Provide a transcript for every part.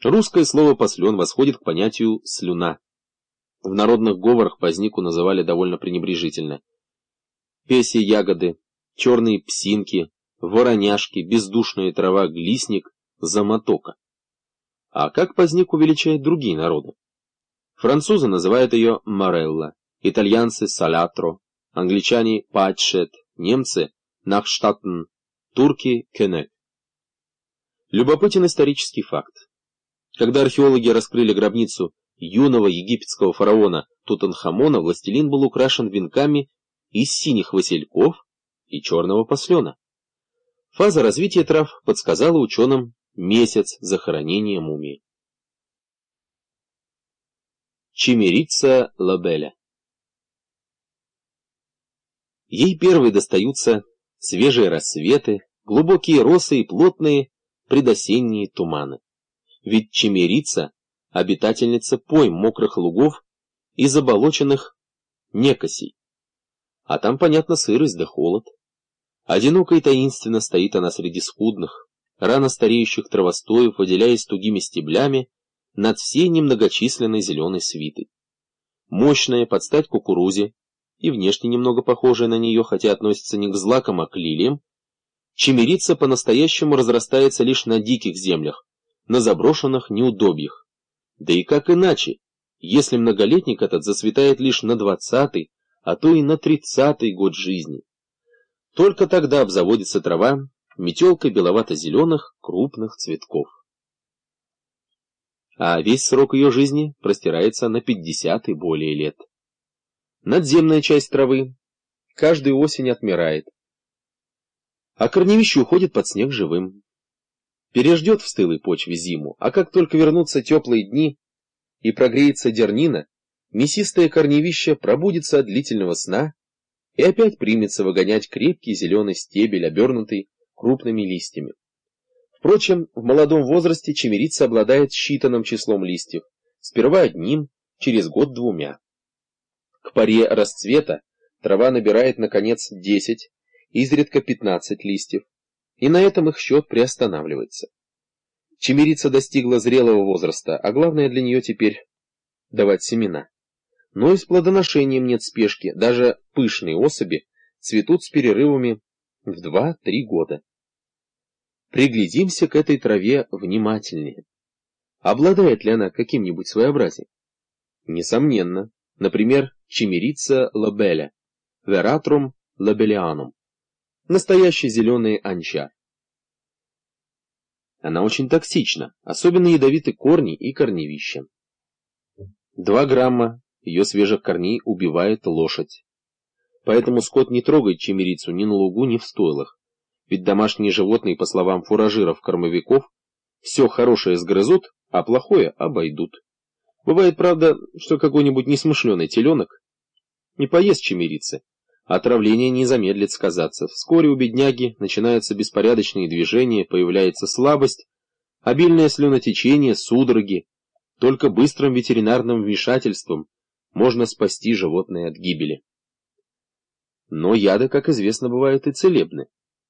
Русское слово «послен» восходит к понятию «слюна». В народных говорах познику называли довольно пренебрежительно. Песи ягоды, черные псинки, вороняшки, бездушная трава, глисник, замотока. А как познику величают другие народы? Французы называют ее морелла, итальянцы салятро, англичане патчет, немцы нахштаттен, турки кенек. Любопытен исторический факт. Когда археологи раскрыли гробницу юного египетского фараона Тутанхамона, властелин был украшен венками из синих васильков и черного послена. Фаза развития трав подсказала ученым месяц захоронения мумии. Чимерица лобеля. Ей первой достаются свежие рассветы, глубокие росы и плотные предосенние туманы. Ведь чимерица — обитательница пойм мокрых лугов и заболоченных некосей. А там, понятно, сырость да холод. Одиноко и таинственно стоит она среди скудных, рано стареющих травостоев, выделяясь тугими стеблями над всей немногочисленной зеленой свитой. Мощная, под стать кукурузе, и внешне немного похожая на нее, хотя относится не к злакам, а к лилиям, чимерица по-настоящему разрастается лишь на диких землях, на заброшенных неудобьях. Да и как иначе, если многолетник этот зацветает лишь на 20-й, а то и на 30-й год жизни. Только тогда обзаводится трава метелкой беловато-зеленых крупных цветков. А весь срок ее жизни простирается на 50 и более лет. Надземная часть травы каждую осень отмирает, а корневище уходит под снег живым. Переждет в стылой почве зиму, а как только вернутся теплые дни и прогреется дернина, мясистое корневище пробудится от длительного сна и опять примется выгонять крепкий зеленый стебель, обернутый крупными листьями. Впрочем, в молодом возрасте чимерица обладает считанным числом листьев, сперва одним, через год 2. К поре расцвета трава набирает, наконец, 10, изредка 15 листьев, и на этом их счет приостанавливается. Чимерица достигла зрелого возраста, а главное для нее теперь давать семена. Но и с плодоношением нет спешки, даже пышные особи цветут с перерывами в 2-3 года. Приглядимся к этой траве внимательнее. Обладает ли она каким-нибудь своеобразием? Несомненно. Например, чимерица лобеля, Veratrum lobelianum, настоящий зеленый анчар. Она очень токсична, особенно ядовиты корни и корневища. 2 грамма ее свежих корней убивает лошадь. Поэтому скот не трогает чимерицу ни на лугу, ни в стойлах. Ведь домашние животные, по словам фуражиров-кормовиков, все хорошее сгрызут, а плохое обойдут. Бывает, правда, что какой-нибудь несмышленый теленок не поест чимерицы, а отравление не замедлит сказаться. Вскоре у бедняги начинаются беспорядочные движения, появляется слабость, обильное слюнотечение, судороги. Только быстрым ветеринарным вмешательством можно спасти животное от гибели. Но яды, как известно, бывают и целебны.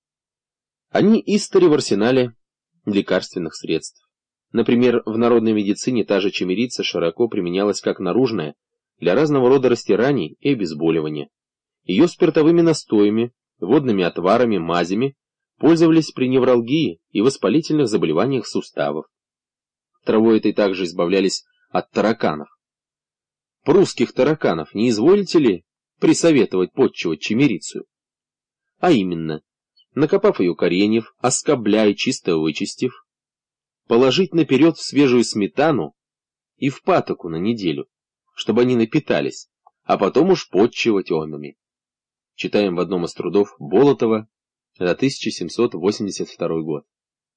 Они истори в арсенале лекарственных средств. Например, в народной медицине та же чимерица широко применялась как наружная для разного рода растираний и обезболивания. Ее спиртовыми настоями, водными отварами, мазями пользовались при невралгии и воспалительных заболеваниях суставов. Травой этой также избавлялись от тараканов. Прусских тараканов не изволите ли присоветовать подчивать чимерицу? А именно, накопав ее кореньев, оскобля и чисто вычистив, положить наперед в свежую сметану и в патоку на неделю, чтобы они напитались, а потом уж подчивать онами. Читаем в одном из трудов Болотова за 1782 год.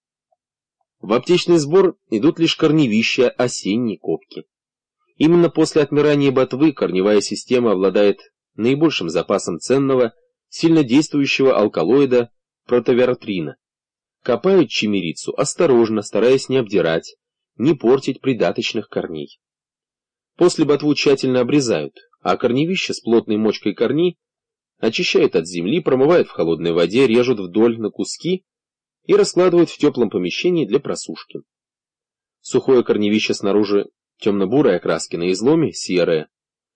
В аптечный сбор идут лишь корневища осенней копки. Именно после отмирания ботвы корневая система обладает наибольшим запасом ценного, сильнодействующего алкалоида протовератрина. Копают чимерицу осторожно, стараясь не обдирать, не портить придаточных корней. После ботву тщательно обрезают, а корневища с плотной мочкой корней очищают от земли, промывают в холодной воде, режут вдоль на куски и раскладывают в теплом помещении для просушки. Сухое корневище снаружи темно-бурой окраски, на изломе серое,